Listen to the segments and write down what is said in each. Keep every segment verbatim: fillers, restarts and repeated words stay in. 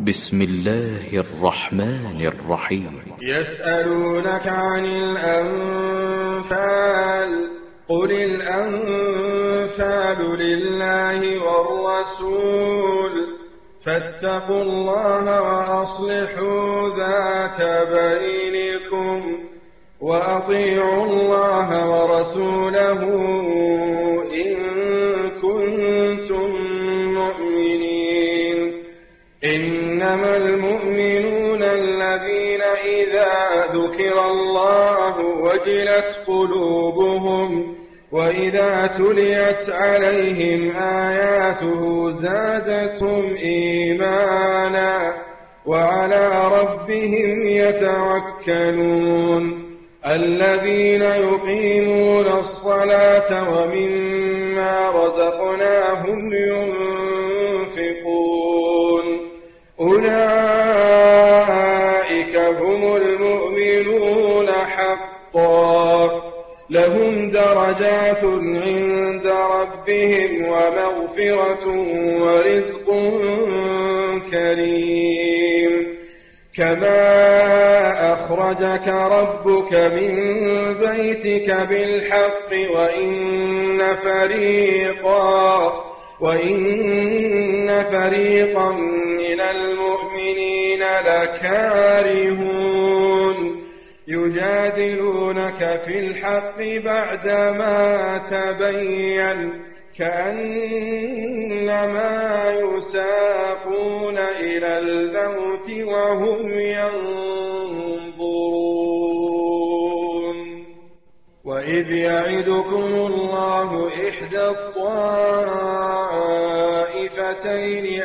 بسم الله الرحمن الرحيم. يسألونك عن الأنفال قل الأنفال لله والرسول فاتقوا الله وأصلحوا ذات بينكم وأطيعوا الله ورسوله إن كنتم مؤمنين. إنما المؤمنون الذين إذا ذكر الله وجلت قلوبهم وإذا تليت عليهم آياته زادتهم إيمانا وعلى ربهم يتوكلون. الذين يقيمون الصلاة ومما رزقناهم ينفقون أولئك هم المؤمنون حقا لهم درجات عند ربهم ومغفرة ورزق كريم. كما أخرجك ربك من بيتك بالحق وإن فريقا وإن فريقا من المؤمنين لكارهون يجادلونك في الحق بعدما تبين كأنما يساقون إلى الموت وهم ينظرون. وإذ يعدكم الله إحدى الطائفتين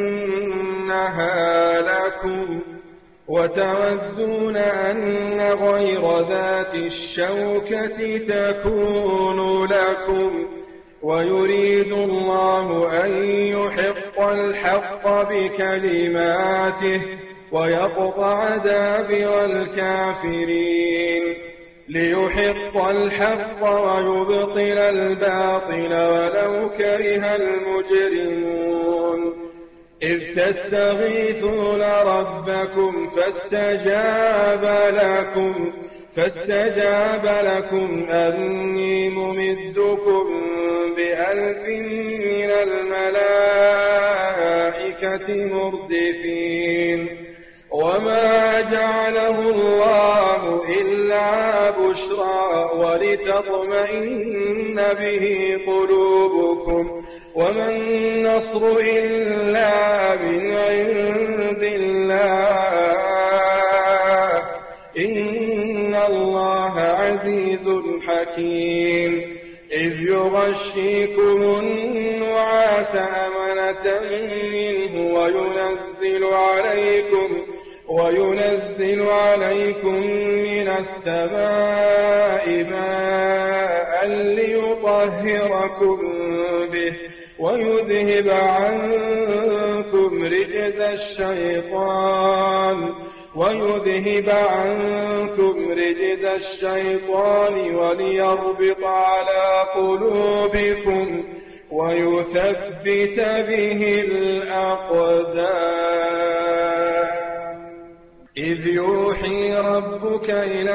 أنها لكم وتودون أن غير ذات الشوكة تكون لكم ويريد الله أن يحق الحق بكلماته ويقطع دابر الكافرين ليحق الحق ويبطل الباطل ولو كره المجرمون. إذ تستغيثون ربكم فاستجاب لكم فاستجاب لكم أني ممدكم بألف من الملائكة مردفين. وما جعله الله إلا بشرى ولتطمئن به قلوبكم وما النصر إلا من عند الله إن الله عزيز حكيم. إذ يغشيكم النعاس أمنة منه وينزل عليكم وينزل عليكم من السماء ماء ليطهركم به ويذهب عنكم رجز الشيطان ويذهب عنكم رجز الشيطان وليربط على قلوبكم ويثبت به الأقدام. إذ يوحي ربك إلى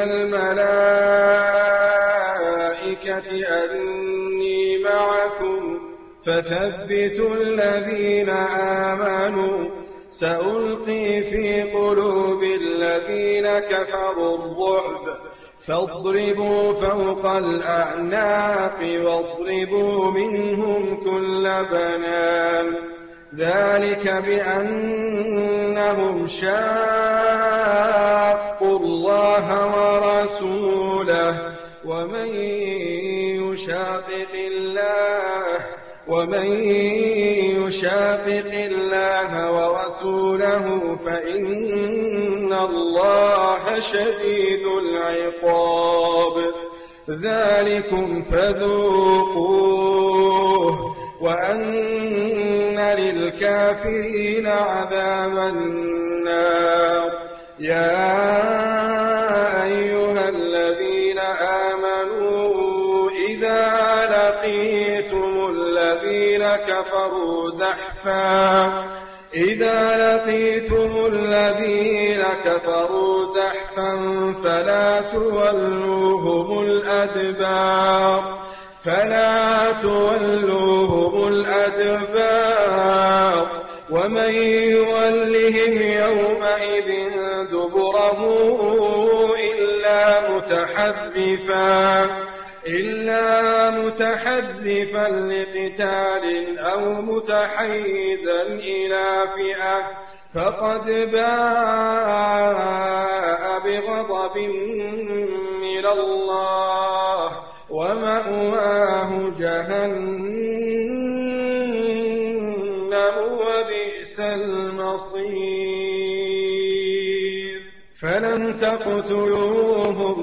الملائكة أني معكم فثبتوا الذين آمنوا سألقي في قلوب الذين كفروا الرعب فاضربوا فوق الأعناق واضربوا منهم كل بنان. ذلك بأنهم شاقوا الله ورسوله ومن يشاقق الله ومن يشاقق الله ورسوله فإن الله شديد العقاب. ذلكم فذوقوه وأن للكافرين عذاب النار. يا أيها الذين آمنوا إذا لقيتم الذين كفروا زحفا إذا لقيتم الذين كفروا زحفا فلا تولوهم الأدبار فلا تولوهم الأدبار ومن يولهم يومئذ دبره إلا متحرفا إلا متحرفا لقتال أو متحيزا إلى فئة فقد باء بغضب من الله ومأواه جهنم وبئس المصير فلم تقتلوهم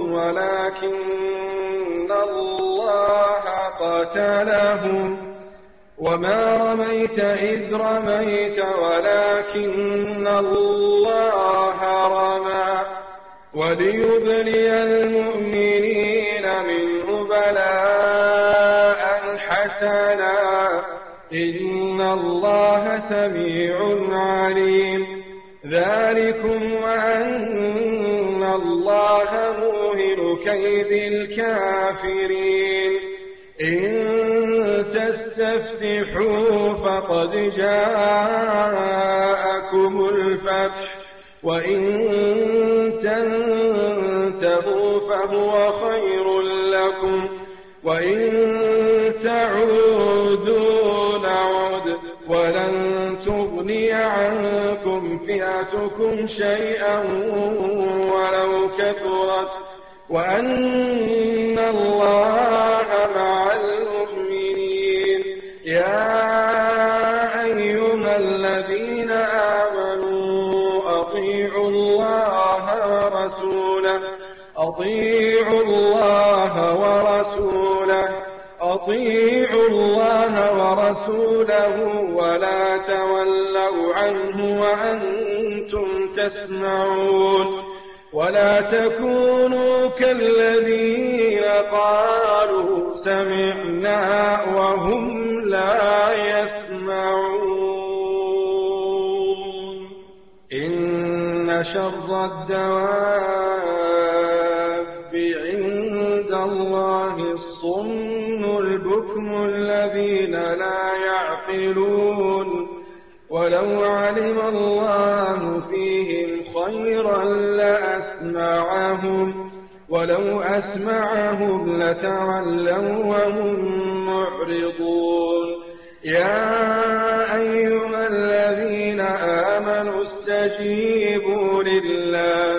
ولكن الله قتلهم وما رميت إذ رميت ولكن الله رمى وليبلي المؤمنين منه بلاء حسنا إن الله سميع عليم ذلكم وأن الله موهن كيد الكافرين إن تستفتحوا فقد جاءكم الفتح وإن تنتهوا فهو خير لكم وإن تعودوا نعد ولن تغني عنكم فئتكم شيئا ولو كثرت وأن الله مع المؤمنين يا أيها الذين آمنوا أطيعوا الله ورسوله أطيعوا الله ورسوله أطيعوا الله ورسوله ولا تولوا عنه وأنتم تسمعون ولا تكونوا كالذين قالوا سمعنا وهم لا يسمعون إن شر الدواب عند الله الصم البكم الذين لا يعقلون ولو علم الله فيهم خيرا لأسمعهم ولو أسمعهم لتولوا وهم معرضون يا أيها الذين آمنوا استجيبوا لله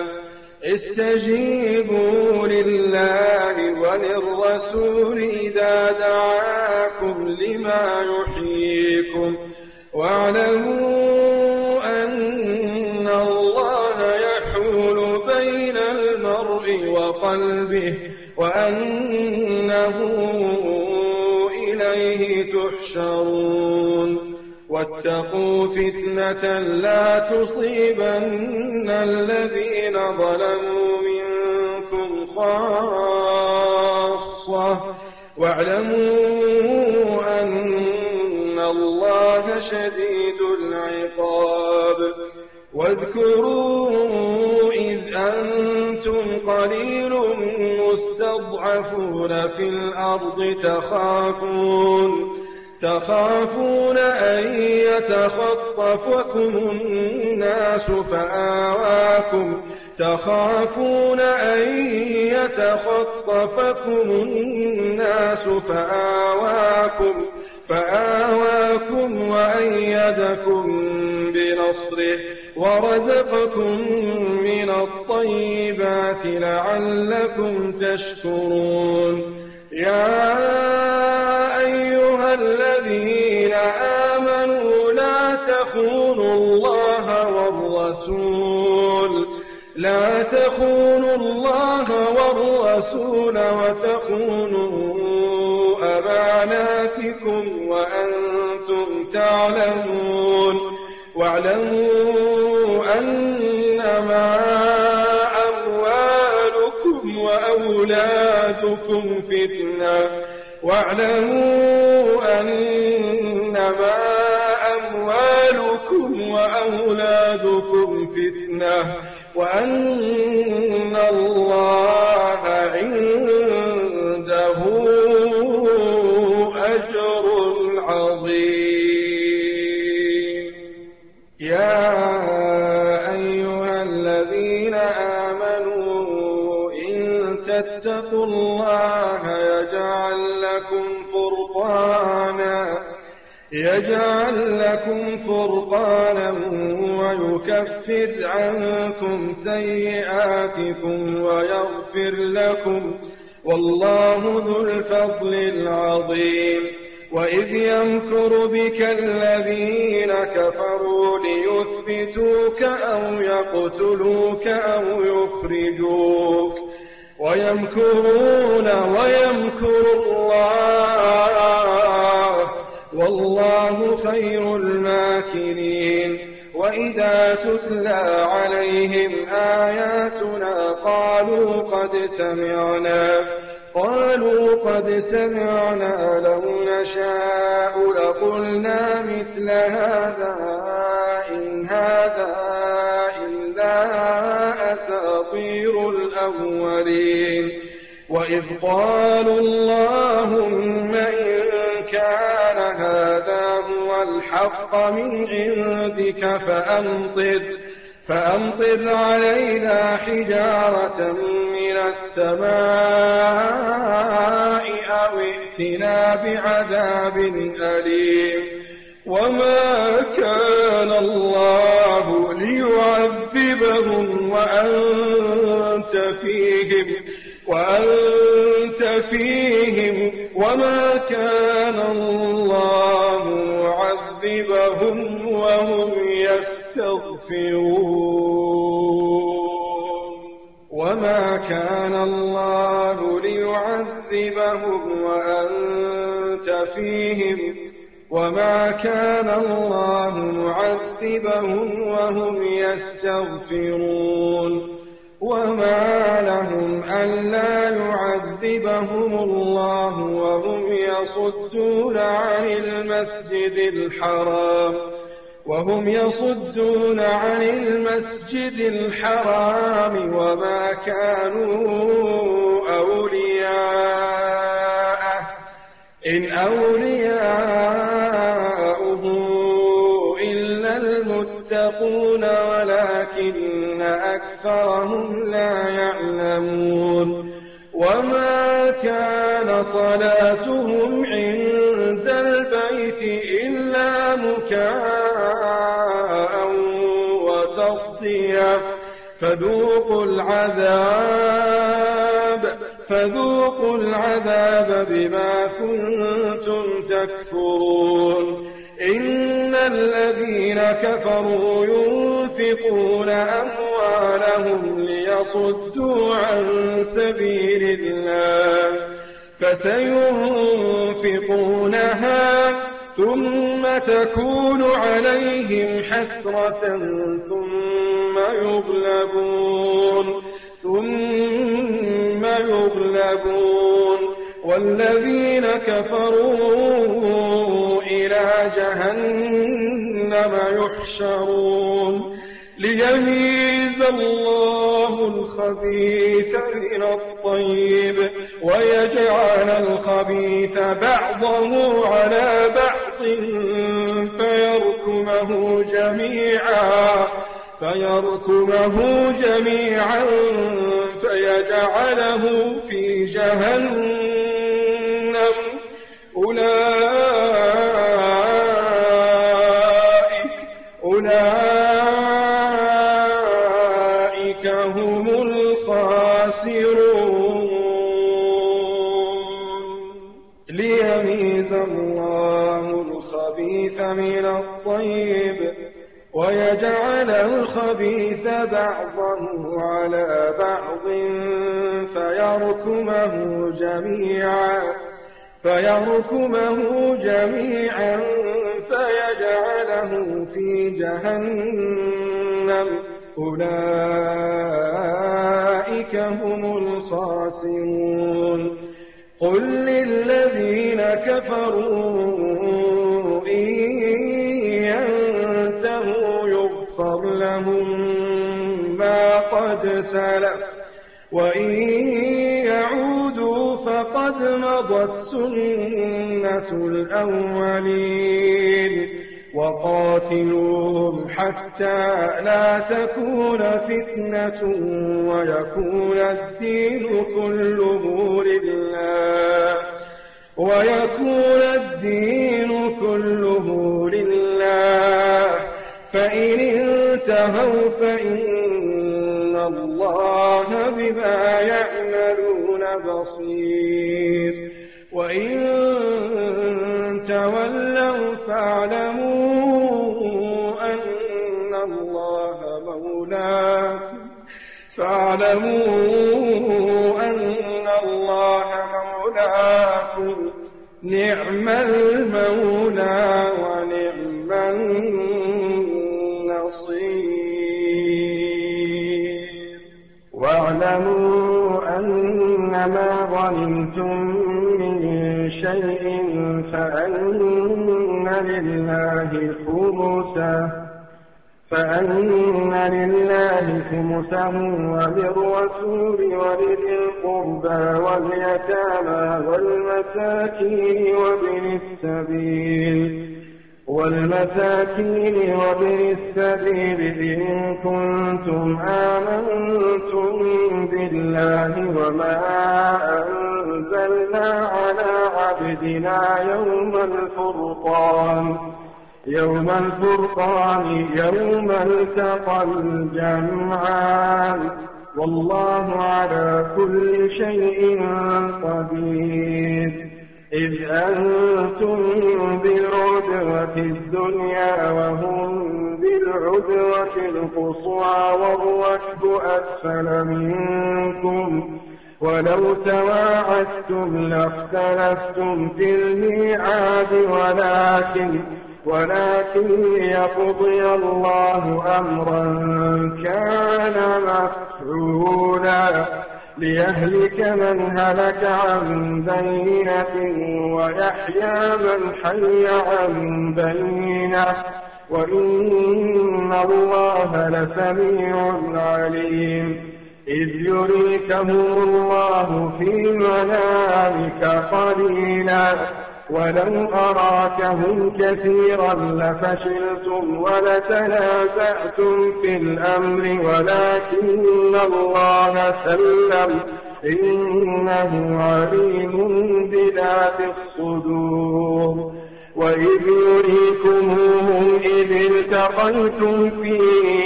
استجيبوا لله وللرسول إذا دعاكم لما يحييكم واعلموا أن الله يحول بين المرء وقلبه وأنه إليه تحشرون واتقوا فتنة لا تصيبن الذين ظلموا منكم خاصة واعلموا أن الله شديد العقاب واذكروا إذ أنتم قليل مستضعفون في الأرض تخافون تخافون أن يتخطفكم الناس فآواكم تخافون أن يتخطفكم الناس فآواكم فآواكم وأيدكم بنصره ورزقكم من الطيبات لعلكم تشكرون يا أيها الذين آمنوا لا تخونوا الله والرسول لا تخونوا الله والرسول وتخونوا أماناتكم وأنتم تعلمون واعلموا أنما أموالكم وأولادكم فتنة واعلموا أنما أموالكم وأولادكم فتنة وأن الله عنده أجر عظيم. يا أيها الذين آمنوا إن تتقوا الله يجعل لكم فرقانا يجعل لكم فرقانا ويكفر عنكم سيئاتكم ويغفر لكم والله ذو الفضل العظيم. وإذ يمكر بك الذين كفروا ليثبتوك أو يقتلوك أو يخرجوك ويمكرون ويمكر الله والله خير الماكرين. وإذا تتلى عليهم آياتنا قالوا قد سمعنا قالوا قد سمعنا لو نشاء لقلنا مثل هذا إن هذا إلا أساطير الأولين. وإذ قالوا اللهم إن كان هذا هو الحق من عندك فأمطر فأمطر علينا حجارة من السماء أو ائتنا بعذاب أليم. وما كان الله ليعذبهم وأنت فيهم وأنت فيهم وما كان الله معذبهم وهم يستغفرون. وما كان الله ليعذبهم وأنت فيهم وما كان الله معذبهم وهم يستغفرون. وما لهم ألا يعذبهم الله وهم يصدون عن المسجد الحرام وهم يصدون عن المسجد الحرام وما كانوا أولياءه إن أولياؤه إلا المتقون ولكن أكثرهم لا يعلمون. وما كان صلاتهم عند البيت إلا مكاء وتصدية فذوقوا العذاب فذوقوا العذاب بما كنتم تكفرون. إن الذين كفروا ينفقون أموالهم ليصدوا عن سبيل الله فسينفقونها ثم تكون عليهم حسرة ثم يغلبون ثم يغلبون والذين كفروا إلى جهنم يحشرون ليميز الله الخبيث من الطيب ويجعل الخبيث بعضه على بعض فيركمه جميعا فيركمه جميعا فيجعله في جهنم أولئك أولئك هم الخاسرون. ليميز الله الخبيث من الطيب ويجعل الخبيث بعضه على بعض فيركمه جميعا فيركمه جميعا فيجعله في جهنم أولئك هم الخاسرون. قل للذين كفروا إن ينتهوا لهم ما قد سلف وإن يعودوا فقد مضت سنة الأولين وقاتلوهم حتى لا تكون فتنة ويكون الدين كله لله ويكون الدين كله لله فإن انتهوا فإن الله بما يعملون بصير وإن تولوا فاعلموا أن الله مولاكم فاعلموا أن الله مولاكم نعم المولى ونعم النصير واعلموا أنما غنمتم من شيء فأن لله خمسه فأن لله خمسه وللرسول ولذي القربى واليتامى والمساكين وابن السبيل والمساكين وابن السبيل إن كنتم آمنتم بالله وما أنزلنا على عبدنا يوم الفرقان يوم الفرقان يوم التقى الجمعان والله على كل شيء قدير إذ أنتم بالعدوة الدنيا وهم بالعدوة القصوى والركب أسفل منكم ولو تواعدتم لاختلفتم في الميعاد ولكن ولكن ليقضي الله أمرا كان مفعولا ليهلك من هلك عن بينة ويحيى من حي عن بينة وإن الله لسميع عليم إذ يريكهم الله في منامك قليلا ولو أراكهم كثيرا لفشلتم ولتنازعتم في الأمر ولكن الله سلم إنه عليم بذات الصدور وإذ يريكموهم إذ التقيتم في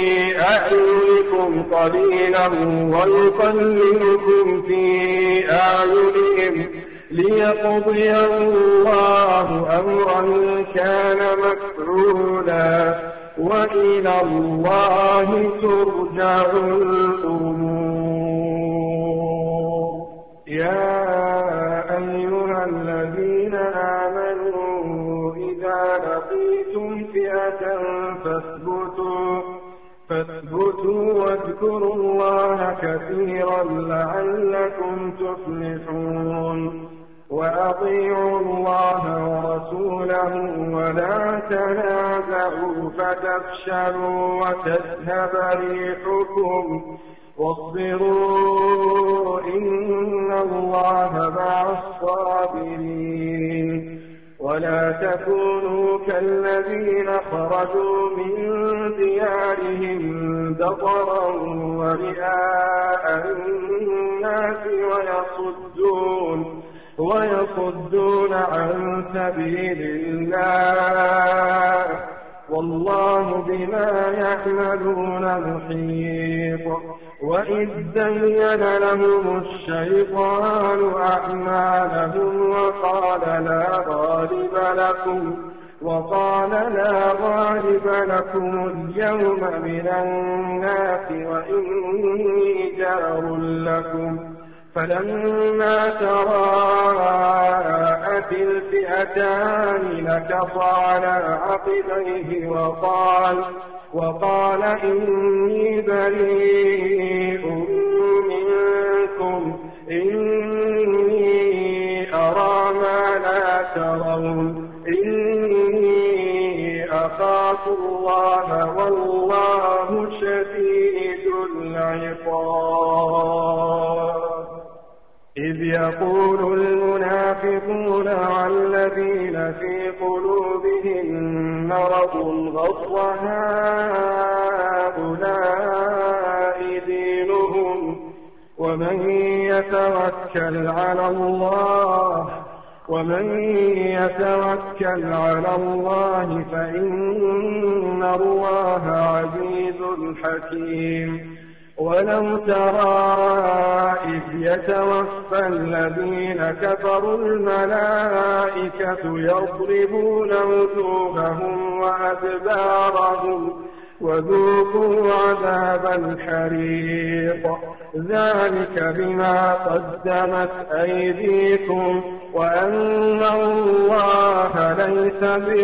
أعينكم قليلا ويقللكم في أعينهم ليقضي الله أمرا كان مفعولا وإلى الله ترجع الأمور يا أيها الذين آمنوا إذا لقيتم فئة فاثبتوا فاثبتوا واذكروا الله كثيرا لعلكم تفلحون وأطيعوا الله ورسوله ولا تنازعوا فتفشلوا وتذهب ريحكم واصبروا إن الله مع الصابرين ولا تكونوا كالذين خرجوا من ديارهم بطرا ورئاء الناس ويصدون ويصدون عن سبيل الله والله بما يعملون محيط وإذ زين لهم الشيطان أعمالهم وقال لا غالب لكم وقال لا غالب لكم اليوم من الناس وإني جار لكم فلما تراءت الفئتان نكص على عقبيه وقال وقال إني بريء منكم إني أرى ما لا ترون إني أخاف واتقوا الله والله شديد العقاب. إذ يقول المنافقون والذين في قلوبهم مرض غر هؤلاء دينهم ومن يتوكل على الله ومن يتوكل على الله فإن الله عزيز حكيم. ولو ترى إذ يتوفى الذين كفروا الملائكة يضربون وجوههم وأدبارهم وذوقوا عذاب الحريق ذلك بما قدمت أيديكم وأن الله ليس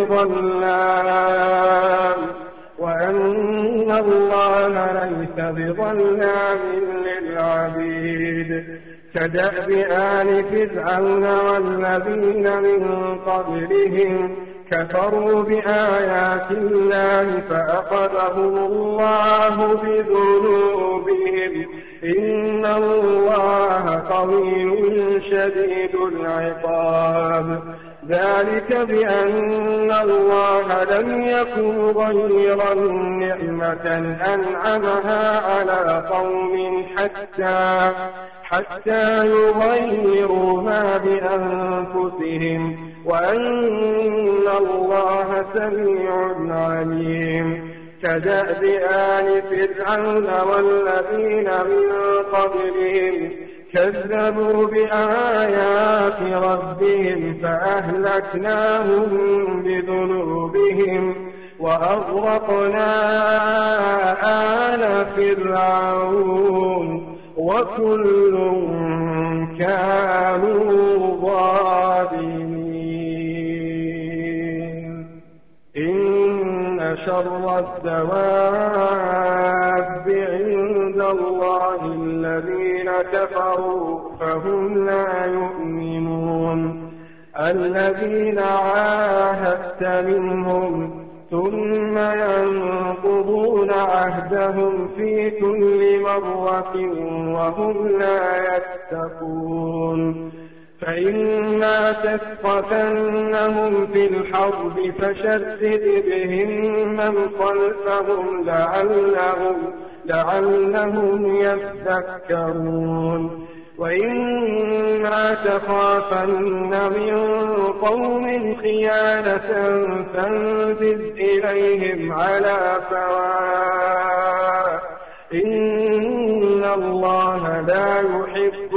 بظلام وأن الله ليس بظلام للعبيد. كدأب آل فرعون والذين من قبلهم كفروا بآيات الله فأخذهم الله بذنوبهم إن الله قوي شديد العقاب. ذلك بأن الله لم يكن غيرا نعمة أنعمها على قوم حتى حتى يغيروا ما بأنفسهم وأن الله سميع عليم. كدأب آل فرعون والذين من قبلهم كذبوا بآيات ربهم فأهلكناهم بذنوبهم وأغرقنا آل فرعون وكل كانوا ظالمين. إن شر الدواب عند الله الذين كفروا فهم لا يؤمنون. الذين عاهدت منهم ثم ينقضون عهدهم في كل مرة وهم لا يتقون. فإما تثقفنهم في الحرب فشدد بهم من خلفهم لعلهم, لعلهم يذكرون. وإما تخافن من قوم خيانة فانبذ إليهم على سواء إن الله لا يحب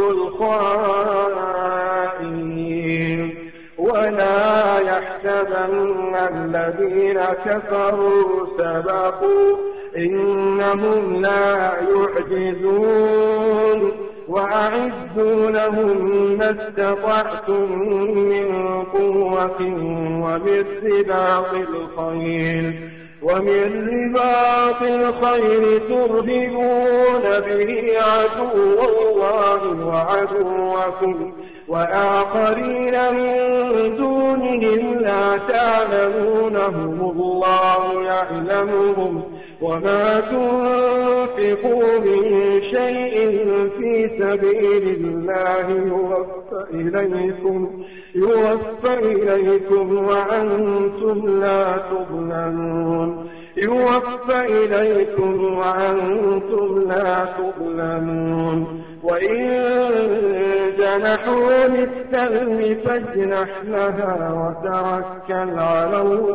الخائنين. ولا يحسبن الذين كفروا سبقوا إنهم لا يعجزون. وأعدوا لهم ما استطعتم من قوة ومن رباط الخيل ومن رباط الخيل ترهبون به عدو الله وعدوكم وآخرين من دونهم لا تعلمونهم الله يعلمهم وما تنفقوا من شيء في سبيل الله يوفى إليكم, يوفى إليكم وأنتم لا تظلمون يوفى إليكم وأنتم لا تظلمون. وإن جنحوا للسلم فاجنح لها وتوكل على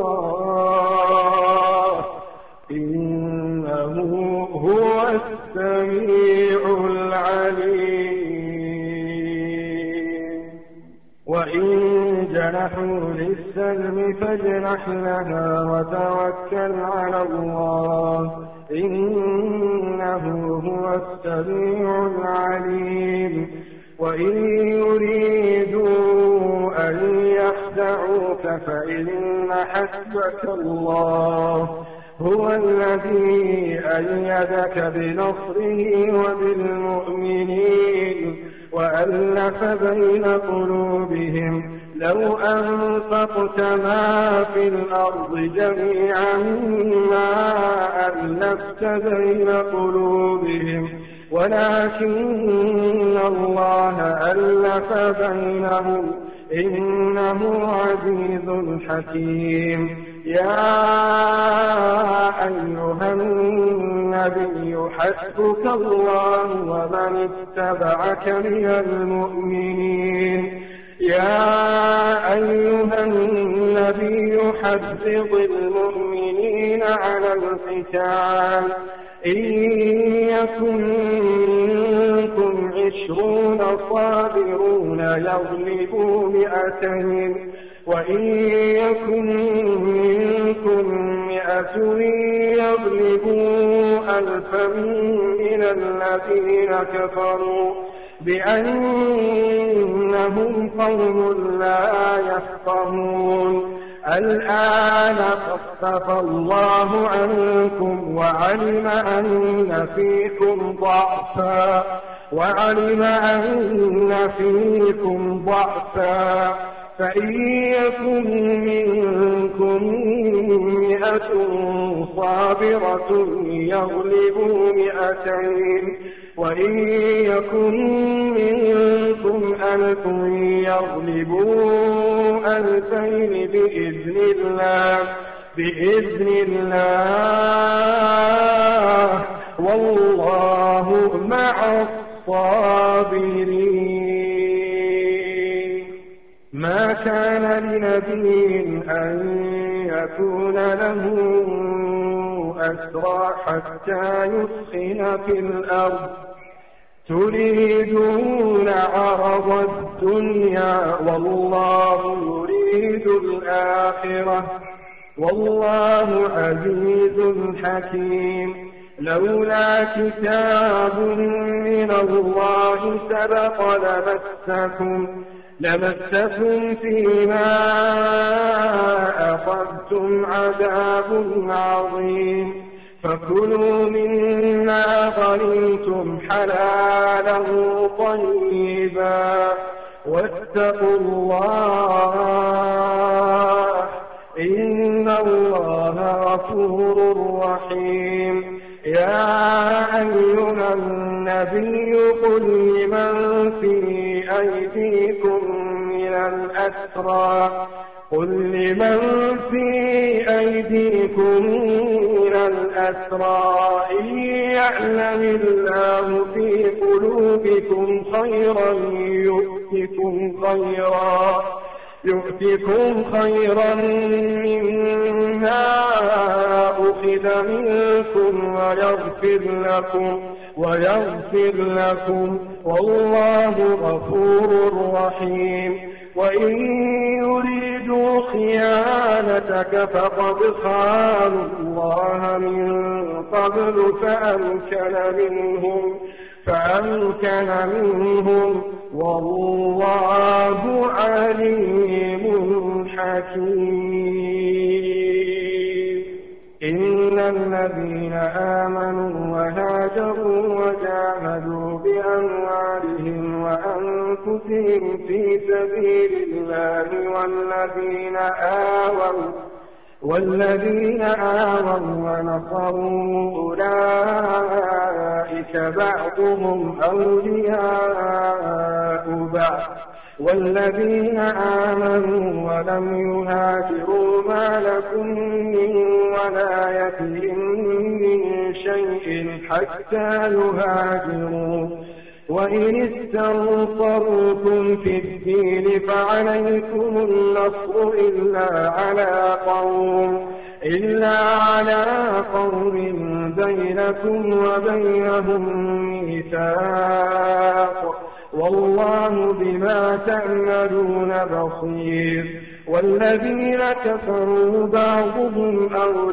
الله إنه هو السميع العليم. وإن جنحوا للسلم فاجنح لها وتوكل على الله إنه هو السميع العليم. وإن يريدوا أن يخدعوك فإن حسبك الله هو الذي أيدك بنصره وبالمؤمنين وألف بين قلوبهم لو أنفقت ما في الأرض جميعا ما ألفت بين قلوبهم ولكن الله ألف بينهم إنه عزيز حكيم. يا أيها النبي حسبك الله ومن اتبعك من المؤمنين. يا أيها النبي حرض المؤمنين على القتال إن يكن منكم عشرون صابرون يغلبوا مئتين وإن يكن منكم مئة يغلبوا ألفا من الذين كفروا بأنهم قوم لا يفقهون. الآن خفف الله عنكم وعلم أن فيكم ضعفا وعلم أن فيكم ضعفا فإن يكن منكم مئة صابرة يغلبوا مئتين وإن يكن منكم ألف يغلبوا ألفين بإذن الله بإذن الله والله مع الصابرين. ما كان لنبي أن يكون له أسرى حتى يثخن في الأرض تريدون عرض الدنيا والله يريد الآخرة والله عزيز حكيم. لولا كتاب من الله سبق لمسكم لمسكم فيما أخذتم عذاب عظيم. فكلوا مما غنمتم حلالا طيبا واتقوا الله إن الله غفور رحيم. يا أيها النبي قل لمن في أيديكم من الأسرى قل لمن في أيديكم من الأسرى إن يعلم الله في قلوبكم خيرا يؤتكم خيرا يؤتكم خيرا مما أخذ منكم ويغفر لكم ويغفر لكم والله غفور رحيم. وإن يريدوا خيانتك فقد خانوا الله من قبل فأمكن منهم فأمكن منهم والله عليم حكيم. إن الذين آمنوا وهاجروا وجاهدوا بأموالهم وأنفسهم في سبيل الله والذين آووا والذين آووا ونصروا أولئك بعضهم أولياء بعض والذين آمنوا ولم يهاجروا ما لكم من ولايتهم من شيء حتى يهاجروا وإن استنصروكم في الدين فعليكم النصر إلا على قوم إلا على قوم بينكم وبينهم ميثاق والله بما تعملون بصير. والذين كفروا بعضهم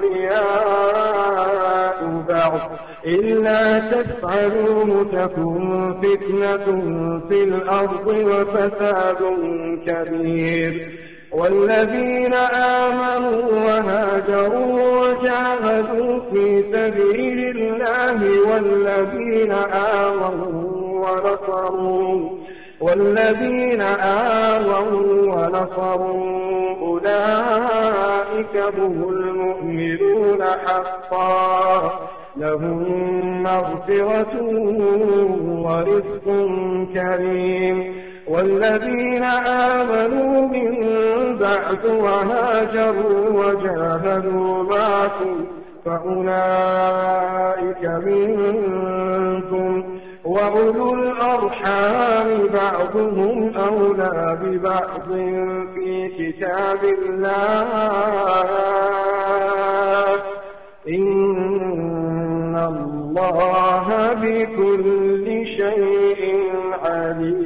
أولياء بعض إلا تفعلوه تكن فتنة في الأرض وفساد كبير. والذين آمنوا وهاجروا وجاهدوا في سبيل الله والذين آمنوا ونصروا والذين آووا ونصروا أولئك هم المؤمنون حقا لهم مغفرة ورزق كريم والذين آمنوا من بعد وهاجروا وجاهدوا معكم فأولئك منكم وأولو الأرحام بعضهم أولى ببعض في كتاب الله إن الله بكل شيء عليم.